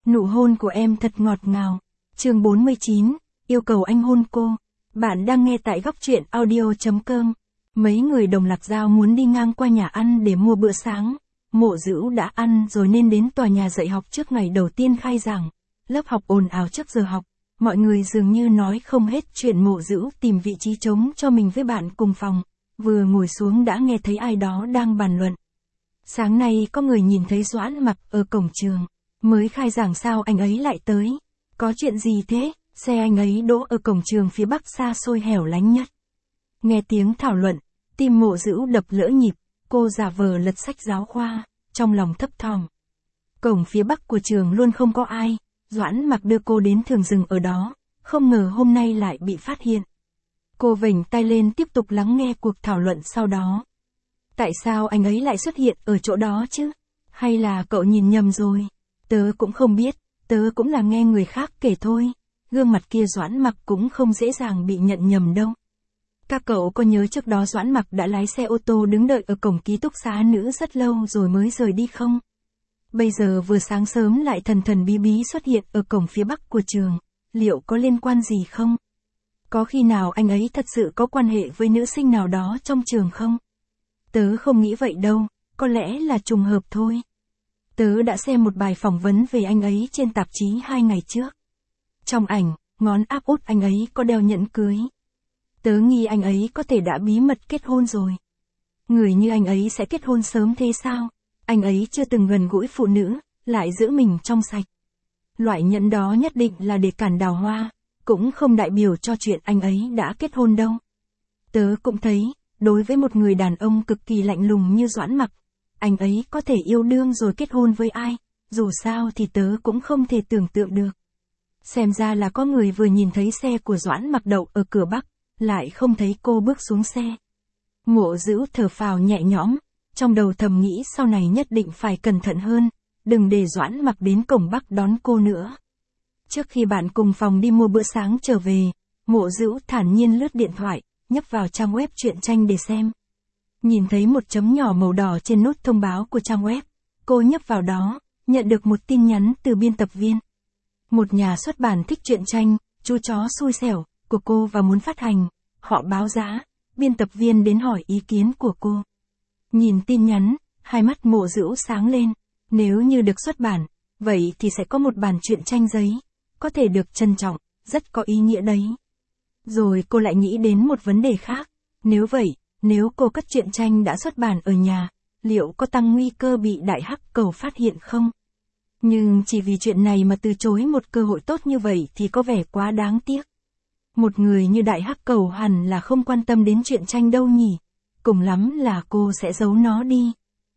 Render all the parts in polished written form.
Nụ hôn của em thật ngọt ngào. Chương 49, yêu cầu anh hôn cô. Bạn đang nghe tại góc truyện audio.com. Mấy người Đồng Lạc Dao muốn đi ngang qua nhà ăn để mua bữa sáng. Mộ Dữu đã ăn rồi nên đến tòa nhà dạy học trước ngày đầu tiên khai giảng. Lớp học ồn ào trước giờ học. Mọi người dường như nói không hết chuyện Mộ Dữu tìm vị trí trống cho mình với bạn cùng phòng. Vừa ngồi xuống đã nghe thấy ai đó đang bàn luận. Sáng nay có người nhìn thấy Doãn Mặc ở cổng trường. Mới khai giảng sao anh ấy lại tới? Có chuyện gì thế? Xe anh ấy đỗ ở cổng trường phía bắc xa xôi hẻo lánh nhất. Nghe tiếng thảo luận, tim Mộ Dữu đập lỡ nhịp, cô giả vờ lật sách giáo khoa, trong lòng thấp thỏm. Cổng phía bắc của trường luôn không có ai, Doãn Mặc đưa cô đến thường dừng ở đó, không ngờ hôm nay lại bị phát hiện. Cô vểnh tai lên tiếp tục lắng nghe cuộc thảo luận sau đó. Tại sao anh ấy lại xuất hiện ở chỗ đó chứ? Hay là cậu nhìn nhầm rồi? Tớ cũng không biết, tớ cũng là nghe người khác kể thôi. Gương mặt kia Doãn Mặc cũng không dễ dàng bị nhận nhầm đâu. Các cậu có nhớ trước đó Doãn Mặc đã lái xe ô tô đứng đợi ở cổng ký túc xá nữ rất lâu rồi mới rời đi không? Bây giờ vừa sáng sớm lại thần thần bí bí xuất hiện ở cổng phía bắc của trường, liệu có liên quan gì không? Có khi nào anh ấy thật sự có quan hệ với nữ sinh nào đó trong trường không? Tớ không nghĩ vậy đâu, có lẽ là trùng hợp thôi. Tớ đã xem một bài phỏng vấn về anh ấy trên tạp chí 2 ngày trước. Trong ảnh, ngón áp út anh ấy có đeo nhẫn cưới. Tớ nghi anh ấy có thể đã bí mật kết hôn rồi. Người như anh ấy sẽ kết hôn sớm thế sao? Anh ấy chưa từng gần gũi phụ nữ, lại giữ mình trong sạch. Loại nhẫn đó nhất định là để cản đào hoa, cũng không đại biểu cho chuyện anh ấy đã kết hôn đâu. Tớ cũng thấy, đối với một người đàn ông cực kỳ lạnh lùng như Doãn Mặc, anh ấy có thể yêu đương rồi kết hôn với ai, dù sao thì tớ cũng không thể tưởng tượng được. Xem ra là có người vừa nhìn thấy xe của Doãn Mặc đậu ở cửa bắc, lại không thấy cô bước xuống xe. Mộ Dữu thở phào nhẹ nhõm, trong đầu thầm nghĩ sau này nhất định phải cẩn thận hơn, đừng để Doãn Mặc đến cổng bắc đón cô nữa. Trước khi bạn cùng phòng đi mua bữa sáng trở về, Mộ Dữu thản nhiên lướt điện thoại, nhấp vào trang web truyện tranh để xem. Nhìn thấy một chấm nhỏ màu đỏ trên nút thông báo của trang web, cô nhấp vào đó, nhận được một tin nhắn từ biên tập viên. Một nhà xuất bản thích truyện tranh, chú chó xui xẻo, của cô và muốn phát hành, họ báo giá, biên tập viên đến hỏi ý kiến của cô. Nhìn tin nhắn, hai mắt Mộ Dữu sáng lên, nếu như được xuất bản, vậy thì sẽ có một bản truyện tranh giấy, có thể được trân trọng, rất có ý nghĩa đấy. Rồi cô lại nghĩ đến một vấn đề khác, nếu vậy, nếu cô cất truyện tranh đã xuất bản ở nhà, liệu có tăng nguy cơ bị đại hắc cầu phát hiện không? Nhưng chỉ vì chuyện này mà từ chối một cơ hội tốt như vậy thì có vẻ quá đáng tiếc. Một người như đại hắc cầu hẳn là không quan tâm đến truyện tranh đâu nhỉ, cùng lắm là cô sẽ giấu nó đi.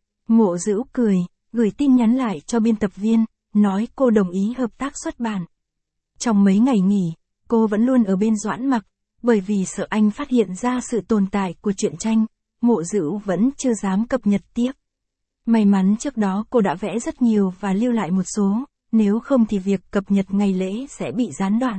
Mộ Dữu cười, gửi tin nhắn lại cho biên tập viên, nói cô đồng ý hợp tác xuất bản. Trong mấy ngày nghỉ, cô vẫn luôn ở bên Doãn Mặc, bởi vì sợ anh phát hiện ra sự tồn tại của truyện tranh, Mộ Dữu vẫn chưa dám cập nhật tiếp. May mắn trước đó cô đã vẽ rất nhiều và lưu lại một số, nếu không thì việc cập nhật ngày lễ sẽ bị gián đoạn.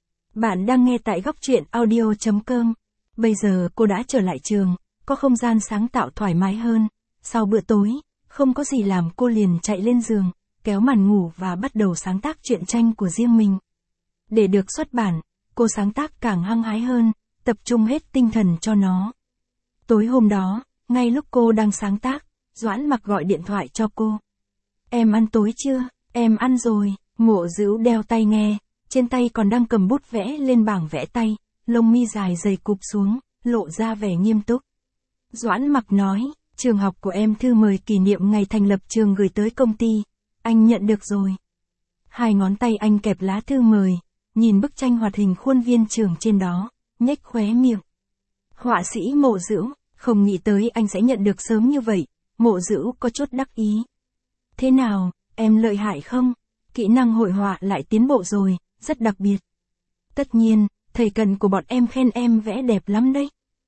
Bạn đang nghe tại góc truyện audio.com. Bây giờ cô đã trở lại trường, có không gian sáng tạo thoải mái hơn. Sau bữa tối, không có gì làm cô liền chạy lên giường, kéo màn ngủ và bắt đầu sáng tác truyện tranh của riêng mình. Để được xuất bản, cô sáng tác càng hăng hái hơn, tập trung hết tinh thần cho nó. Tối hôm đó, ngay lúc cô đang sáng tác, Doãn Mặc gọi điện thoại cho cô. Em ăn tối chưa? Em ăn rồi. Mộ Dữu đeo tai nghe, trên tay còn đang cầm bút vẽ lên bảng vẽ tay, lông mi dài dày cụp xuống, lộ ra vẻ nghiêm túc. Doãn Mặc nói, trường học của em thư mời kỷ niệm ngày thành lập trường gửi tới công ty, anh nhận được rồi. Hai ngón tay anh kẹp lá thư mời, nhìn bức tranh hoạt hình khuôn viên trường trên đó, nhếch khóe miệng. Họa sĩ Mộ Dữu, không nghĩ tới anh sẽ nhận được sớm như vậy. Mộ Dữu có chút đắc ý. Thế nào, em lợi hại không? Kỹ năng hội họa lại tiến bộ rồi, rất đặc biệt. Tất nhiên, thầy Cần của bọn em khen em vẽ đẹp lắm đấy.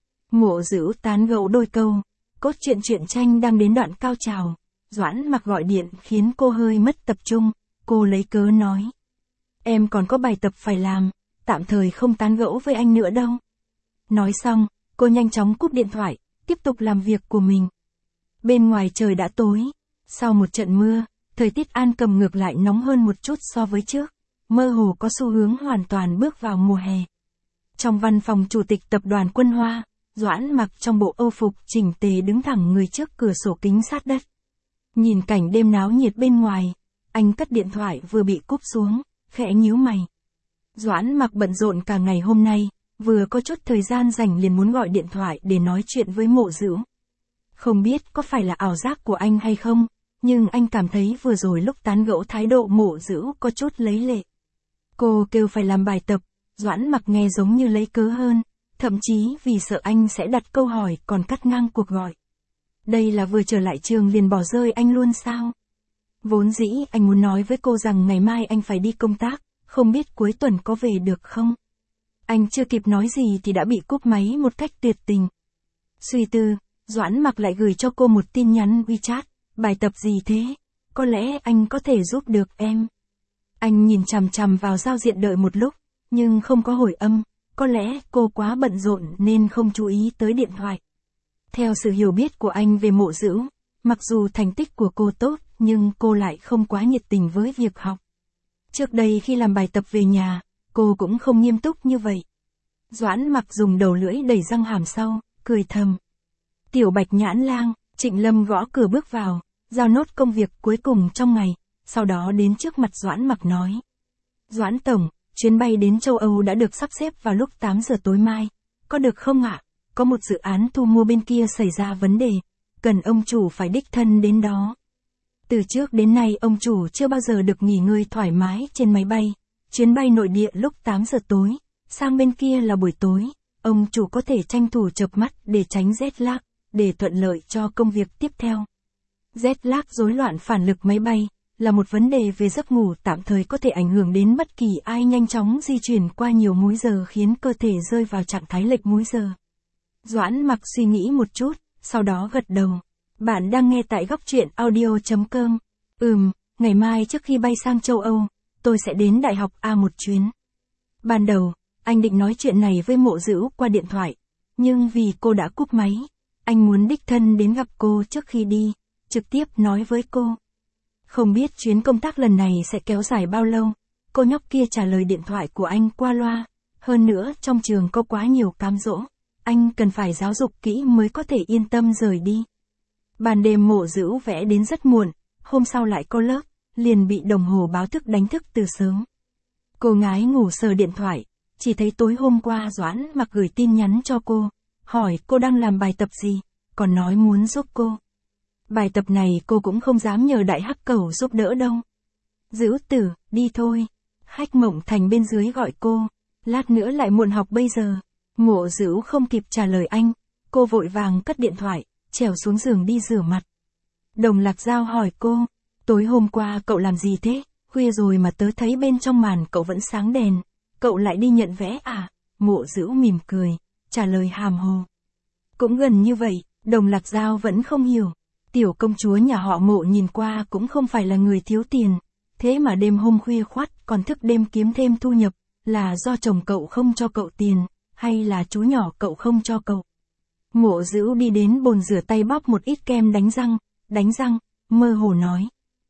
Mộ Dữu tán gẫu đôi câu, cốt truyện tranh đang đến đoạn cao trào. Doãn Mặc gọi điện khiến cô hơi mất tập trung, cô lấy cớ nói. Em còn có bài tập phải làm, tạm thời không tán gẫu với anh nữa đâu. Nói xong, cô nhanh chóng cúp điện thoại, tiếp tục làm việc của mình. Bên ngoài trời đã tối, sau một trận mưa, Thời tiết An Cầm ngược lại nóng hơn một chút so với trước, mơ hồ có xu hướng hoàn toàn bước vào mùa hè. Trong văn phòng chủ tịch tập đoàn Quân Hoa, Doãn mặc trong bộ âu phục chỉnh tề đứng thẳng người trước cửa sổ kính sát đất. Nhìn cảnh đêm náo nhiệt bên ngoài, anh cất điện thoại vừa bị cúp xuống, khẽ nhíu mày. Doãn mặc bận rộn cả ngày hôm nay, vừa có chút thời gian rảnh liền muốn gọi điện thoại để nói chuyện với Mộ Dữu. Không biết có phải là ảo giác của anh hay không, nhưng anh cảm thấy vừa rồi lúc tán gẫu thái độ Mộ Dữu có chút lấy lệ. Cô kêu phải làm bài tập, Doãn mặc nghe giống như lấy cớ hơn, thậm chí vì sợ anh sẽ đặt câu hỏi còn cắt ngang cuộc gọi. Đây là vừa trở lại trường liền bỏ rơi anh luôn sao? Vốn dĩ anh muốn nói với cô rằng ngày mai anh phải đi công tác, không biết cuối tuần có về được không? Anh chưa kịp nói gì thì đã bị cúp máy một cách tuyệt tình. Suy tư, Doãn mặc lại gửi cho cô một tin nhắn WeChat, bài tập gì thế? Có lẽ anh có thể giúp được em. Anh nhìn chằm chằm vào giao diện đợi một lúc, nhưng không có hồi âm, có lẽ cô quá bận rộn nên không chú ý tới điện thoại. Theo sự hiểu biết của anh về Mộ Dữu, mặc dù thành tích của cô tốt, nhưng cô lại không quá nhiệt tình với việc học. Trước đây khi làm bài tập về nhà, cô cũng không nghiêm túc như vậy. Doãn mặc dùng đầu lưỡi đẩy răng hàm sau, cười thầm. Tiểu Bạch Nhãn Lang, Trịnh Lâm gõ cửa bước vào, giao nốt công việc cuối cùng trong ngày, sau đó đến trước mặt Doãn mặc nói. Doãn Tổng, chuyến bay đến châu Âu đã được sắp xếp vào lúc 8 giờ tối mai, có được không ạ? Có một dự án thu mua bên kia xảy ra vấn đề, cần ông chủ phải đích thân đến đó. Từ trước đến nay ông chủ chưa bao giờ được nghỉ ngơi thoải mái trên máy bay, chuyến bay nội địa lúc 8 giờ tối, sang bên kia là buổi tối, ông chủ có thể tranh thủ chợp mắt để tránh jet lag, để thuận lợi cho công việc tiếp theo. Jet lag rối loạn phản lực máy bay, là một vấn đề về giấc ngủ tạm thời có thể ảnh hưởng đến bất kỳ ai nhanh chóng di chuyển qua nhiều múi giờ khiến cơ thể rơi vào trạng thái lệch múi giờ. Doãn mặc suy nghĩ một chút, sau đó gật đầu. Bạn đang nghe tại góc truyện audio.com. Ngày mai trước khi bay sang châu Âu, tôi sẽ đến Đại học A một chuyến. Ban đầu, anh định nói chuyện này với Mộ Dữu qua điện thoại, nhưng vì cô đã cúp máy, anh muốn đích thân đến gặp cô trước khi đi, trực tiếp nói với cô. Không biết chuyến công tác lần này sẽ kéo dài bao lâu, cô nhóc kia trả lời điện thoại của anh qua loa, hơn nữa trong trường có quá nhiều cám dỗ, anh cần phải giáo dục kỹ mới có thể yên tâm rời đi. Ban đêm Mộ Dữu vẽ đến rất muộn, hôm sau lại có lớp, liền bị đồng hồ báo thức đánh thức từ sớm. Cô ngái ngủ sờ điện thoại, chỉ thấy tối hôm qua Doãn mặc gửi tin nhắn cho cô, hỏi cô đang làm bài tập gì, còn nói muốn giúp cô. Bài tập này cô cũng không dám nhờ Đại Hắc Cẩu giúp đỡ đâu. Dữu tử, đi thôi. Hách Mộng Thành bên dưới gọi cô, lát nữa lại muộn học bây giờ. Mộ Dữu không kịp trả lời anh, cô vội vàng cất điện thoại, trèo xuống giường đi rửa mặt. Đồng Lạc Giao hỏi cô, tối hôm qua cậu làm gì thế, khuya rồi mà tớ thấy bên trong màn cậu vẫn sáng đèn, cậu lại đi nhận vé à? Mộ Dữu mỉm cười, trả lời hàm hồ. Cũng gần như vậy, Đồng Lạc Giao vẫn không hiểu. Tiểu công chúa nhà họ Mộ nhìn qua cũng không phải là người thiếu tiền, thế mà đêm hôm khuya khoắt còn thức đêm kiếm thêm thu nhập, là do chồng cậu không cho cậu tiền, hay là chú nhỏ cậu không cho cậu? Mộ Dữu đi đến bồn rửa tay bóp một ít kem đánh răng, mơ hồ nói.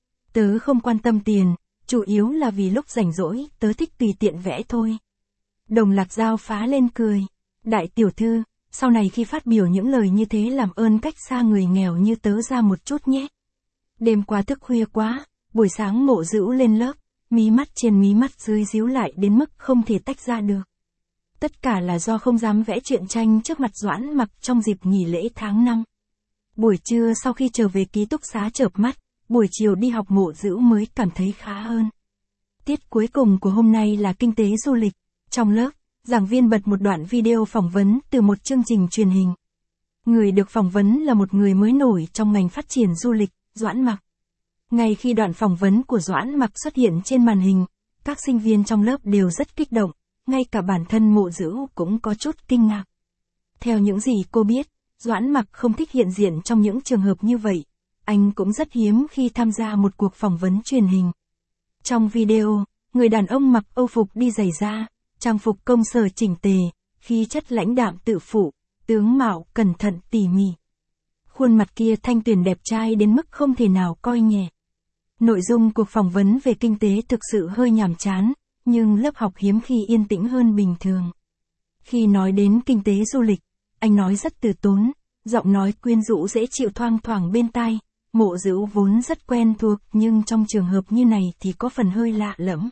Tớ không quan tâm tiền, chủ yếu là vì lúc rảnh rỗi, tớ thích tùy tiện vẽ thôi. Đồng Lạc Giao phá lên cười. Đại tiểu thư, sau này khi phát biểu những lời như thế làm ơn cách xa người nghèo như tớ ra một chút nhé. Đêm qua thức khuya quá, buổi sáng Mộ Dữu lên lớp, mí mắt trên mí mắt dưới díu lại đến mức không thể tách ra được. Tất cả là do không dám vẽ truyện tranh trước mặt Doãn mặc trong dịp nghỉ lễ tháng 5. Buổi trưa sau khi trở về ký túc xá chợp mắt, buổi chiều đi học Mộ Dữu mới cảm thấy khá hơn. Tiết cuối cùng của hôm nay là kinh tế du lịch. Trong lớp, giảng viên bật một đoạn video phỏng vấn từ một chương trình truyền hình. Người được phỏng vấn là một người mới nổi trong ngành phát triển du lịch, Doãn Mặc. Ngay khi đoạn phỏng vấn của Doãn Mặc xuất hiện trên màn hình, các sinh viên trong lớp đều rất kích động, ngay cả bản thân Mộ Dữu cũng có chút kinh ngạc. Theo những gì cô biết, Doãn Mặc không thích hiện diện trong những trường hợp như vậy, anh cũng rất hiếm khi tham gia một cuộc phỏng vấn truyền hình. Trong video, người đàn ông mặc âu phục đi giày da, trang phục công sở chỉnh tề, khí chất lãnh đạm tự phụ, tướng mạo cẩn thận tỉ mỉ. Khuôn mặt kia thanh tuyền đẹp trai đến mức không thể nào coi nhẹ. Nội dung cuộc phỏng vấn về kinh tế thực sự hơi nhàm chán, nhưng lớp học hiếm khi yên tĩnh hơn bình thường. Khi nói đến kinh tế du lịch, anh nói rất từ tốn, giọng nói quyến rũ dễ chịu thoang thoảng bên tai. Mộ Dữu vốn rất quen thuộc nhưng trong trường hợp như này thì có phần hơi lạ lẫm.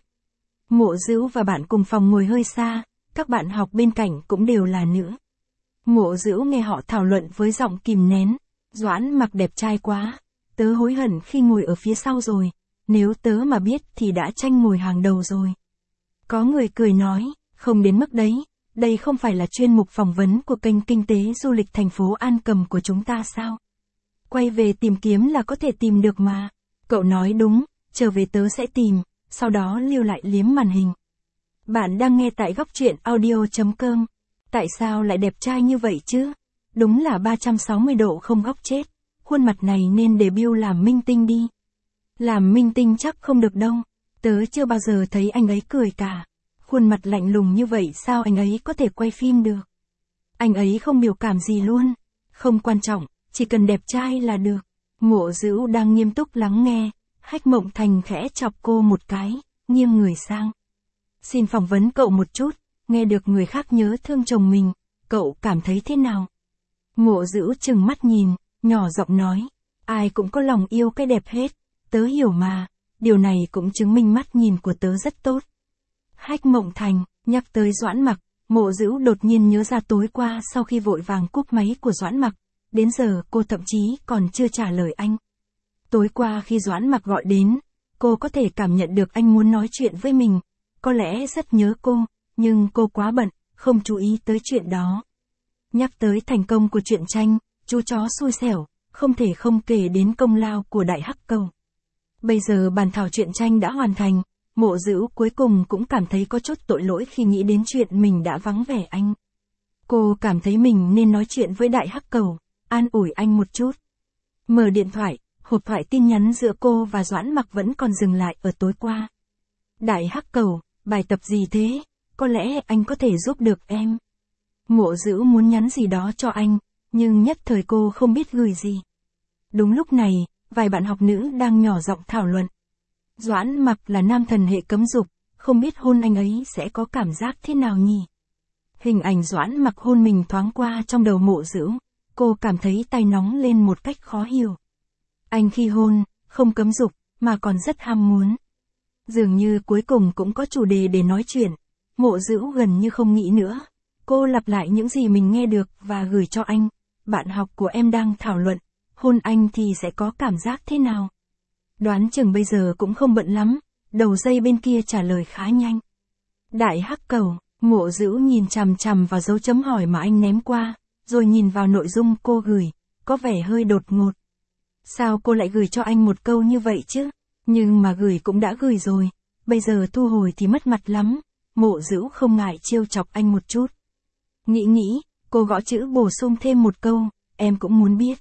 Mộ Dữu và bạn cùng phòng ngồi hơi xa, các bạn học bên cạnh cũng đều là nữ. Mộ Dữu nghe họ thảo luận với giọng kìm nén. Doãn Mặc đẹp trai quá, tớ hối hận khi ngồi ở phía sau rồi, nếu tớ mà biết thì đã tranh ngồi hàng đầu rồi. Có người cười nói, không đến mức đấy, đây không phải là chuyên mục phỏng vấn của kênh Kinh tế Du lịch thành phố An Cầm của chúng ta sao? Quay về tìm kiếm là có thể tìm được mà. Cậu nói đúng, trở về tớ sẽ tìm, sau đó lưu lại liếm màn hình. Bạn đang nghe tại góc truyện audio.com. Tại sao lại đẹp trai như vậy chứ? Đúng là 360 độ không góc chết. Khuôn mặt này nên debut làm minh tinh đi. Làm minh tinh chắc không được đâu. Tớ chưa bao giờ thấy anh ấy cười cả. Khuôn mặt lạnh lùng như vậy sao anh ấy có thể quay phim được? Anh ấy không biểu cảm gì luôn. Không quan trọng, chỉ cần đẹp trai là được. Mộ Dữu đang nghiêm túc lắng nghe. Hách Mộng Thành khẽ chọc cô một cái, nghiêng người sang. Xin phỏng vấn cậu một chút, nghe được người khác nhớ thương chồng mình, cậu cảm thấy thế nào? Mộ Dữu trừng mắt nhìn, nhỏ giọng nói, ai cũng có lòng yêu cái đẹp hết, tớ hiểu mà, điều này cũng chứng minh mắt nhìn của tớ rất tốt. Hách Mộng Thành, nhắc tới Doãn Mặc, Mộ Dữu đột nhiên nhớ ra tối qua sau khi vội vàng cúp máy của Doãn Mặc, đến giờ cô thậm chí còn chưa trả lời anh. Tối qua khi Doãn Mặc gọi đến, cô có thể cảm nhận được anh muốn nói chuyện với mình, có lẽ rất nhớ cô, nhưng cô quá bận, không chú ý tới chuyện đó. Nhắc tới thành công của truyện tranh, chú chó xui xẻo, không thể không kể đến công lao của Đại Hắc Cầu. Bây giờ bàn thảo truyện tranh đã hoàn thành, Mộ Dữu cuối cùng cũng cảm thấy có chút tội lỗi khi nghĩ đến chuyện mình đã vắng vẻ anh. Cô cảm thấy mình nên nói chuyện với Đại Hắc Cầu, an ủi anh một chút. Mở điện thoại, hộp thoại tin nhắn giữa cô và Doãn Mặc vẫn còn dừng lại ở tối qua. Đại Hắc Cầu, bài tập gì thế? Có lẽ anh có thể giúp được em. Mộ Dữu muốn nhắn gì đó cho anh, nhưng nhất thời cô không biết gửi gì. Đúng lúc này, vài bạn học nữ đang nhỏ giọng thảo luận. Doãn Mặc là nam thần hệ cấm dục, không biết hôn anh ấy sẽ có cảm giác thế nào nhỉ? Hình ảnh Doãn Mặc hôn mình thoáng qua trong đầu Mộ Dữu, cô cảm thấy tay nóng lên một cách khó hiểu. Anh khi hôn, không cấm dục, mà còn rất ham muốn. Dường như cuối cùng cũng có chủ đề để nói chuyện. Mộ Dữu gần như không nghĩ nữa. Cô lặp lại những gì mình nghe được và gửi cho anh. Bạn học của em đang thảo luận, hôn anh thì sẽ có cảm giác thế nào? Đoán chừng bây giờ cũng không bận lắm. Đầu dây bên kia trả lời khá nhanh. Đại Hắc Cầu, Mộ Dữu nhìn chằm chằm vào dấu chấm hỏi mà anh ném qua, rồi nhìn vào nội dung cô gửi, có vẻ hơi đột ngột. Sao cô lại gửi cho anh một câu như vậy chứ? Nhưng mà gửi cũng đã gửi rồi, bây giờ thu hồi thì mất mặt lắm. Mộ Dữu không ngại trêu chọc anh một chút. Nghĩ, cô gõ chữ bổ sung thêm một câu, em cũng muốn biết.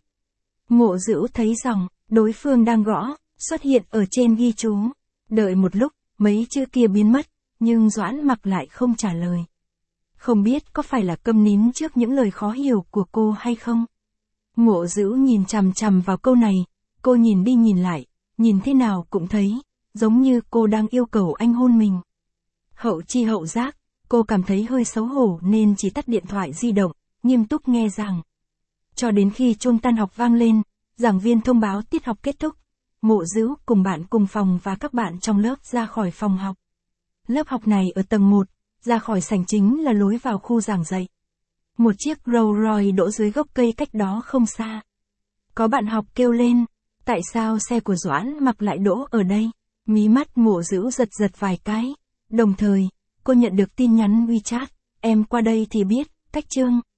Mộ Dữu thấy dòng, đối phương đang gõ, xuất hiện ở trên ghi chú. Đợi một lúc, mấy chữ kia biến mất, nhưng Doãn Mặc lại không trả lời. Không biết có phải là câm nín trước những lời khó hiểu của cô hay không? Mộ Dữu nhìn chằm chằm vào câu này, cô nhìn đi nhìn lại, nhìn thế nào cũng thấy, giống như cô đang yêu cầu anh hôn mình. Hậu chi hậu giác, cô cảm thấy hơi xấu hổ nên chỉ tắt điện thoại di động, nghiêm túc nghe giảng. Cho đến khi chuông tan học vang lên, giảng viên thông báo tiết học kết thúc, Mộ Dữu cùng bạn cùng phòng và các bạn trong lớp ra khỏi phòng học. Lớp học này ở tầng 1, ra khỏi sảnh chính là lối vào khu giảng dạy. Một chiếc Rolls Royce đỗ dưới gốc cây cách đó không xa. Có bạn học kêu lên, tại sao xe của Doãn Mặc lại đỗ ở đây? Mí mắt Mộ Dữu giật giật vài cái. Đồng thời, cô nhận được tin nhắn WeChat, em qua đây thì biết, cách Trương.